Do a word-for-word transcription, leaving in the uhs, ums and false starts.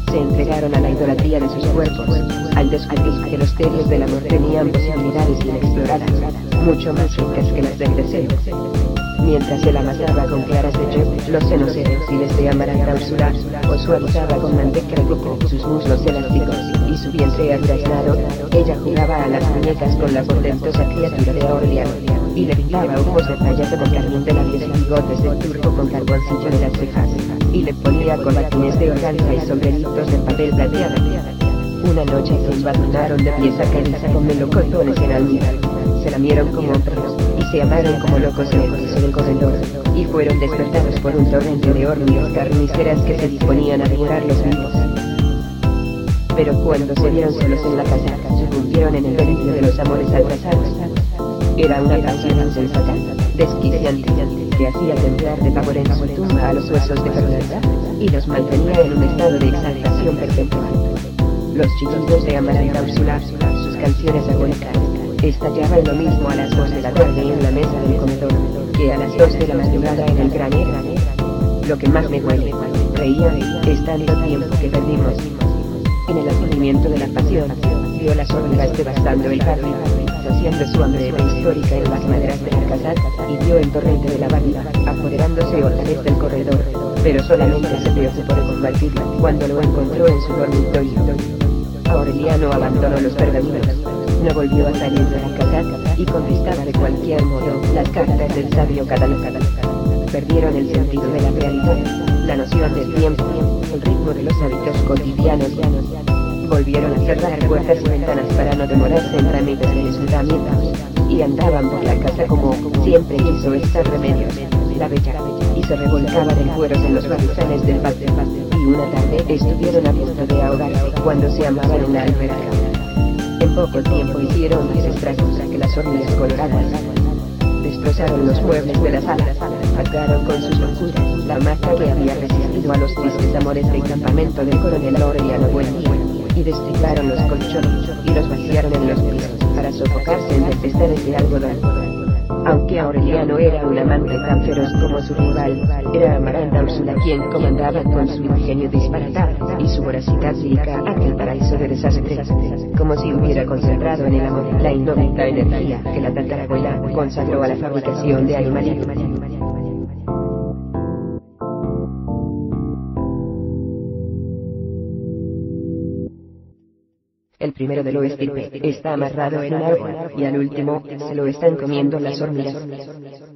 se entregaron a la idolatría de sus cuerpos, al descubrir que los terios del amor tenían posibilidades inexploradas, mucho más ricas que las del deseo. Mientras él amasaba con claras de yodo los senos eréctiles de Amaranta Úrsula, o suavizaba con manteca de coco sus muslos elásticos, y su vientre aduraznado, ella jugaba a las muñecas con la portentosa criatura de Aureliano, y le pintaba ojos de payaso con carmín de labios y bigotes de turco con carboncillo de las cejas, y le ponía corbatines de organza y sombreritos de papel plateado. Una noche se embadurnaron de pies a cabeza con melocotones en almíbar, se lamieron como perros, y se amaron como locos en el piso del corredor, y fueron despertados por un torrente de hormigas carniceras que se disponían a devorarlos vivos. Pero cuando se vieron solos en la casa, sucumbieron en el delirio de los amores abrasados. Era una pasión insensata, desquiciante, que hacía temblar de pavor en su tumba a los huesos de Fernanda, y los mantenía en un estado de exaltación perpetua. Los chillidos de Amaranta Úrsula, sus canciones agónicas, estallaban lo mismo a las dos de la tarde en la mesa del comedor, que a las dos de la madrugada en el granero. Lo que más me duele, reía, es tanto tiempo que perdimos. En el advenimiento de la pasión, vio las hormigas devastando el jardín, saciando su hambre prehistórica en las maderas de la casa, y vio el torrente de la barriga, apoderándose otra vez del corredor, pero solamente se preocupó de combatirlo cuando lo encontró en su dormitorio. Aureliano abandonó los pergaminos, no volvió a salir de la casa, y contestaba de cualquier modo las cartas del sabio catalogado. Perdieron el sentido de la realidad, la noción del tiempo, el ritmo de los hábitos cotidianos. Volvieron a cerrar puertas y ventanas para no demorarse en trámites de disfrutamiento, y andaban por la casa como siempre quiso estar Remedios, la bella, y se revolcaba de cueros en los barrizales del patio, y una tarde estuvieron a punto de ahogarse cuando se amaban en la alberca. En poco tiempo hicieron más estragos que las hormigas coloradas. Destrozaron los muebles de la sala, atacaron con sus locuras la mata que había resistido a los tristes amores del campamento del coronel Aureliano Buendía, y destriparon los colchones, y los vaciaron en los pisos, para sofocarse en tempestades de algodón. Aunque Aureliano era un amante tan feroz como su rival, era Amaranta Úrsula quien comandaba con su ingenio disparatado y su voracidad lírica aquel paraíso de desastres, como si hubiera concentrado en el amor la indómita energía que la tatarabuela consagró a la fabricación de animalitos. El primero de lo estirpe está amarrado en un árbol, y al último se lo están comiendo las hormigas.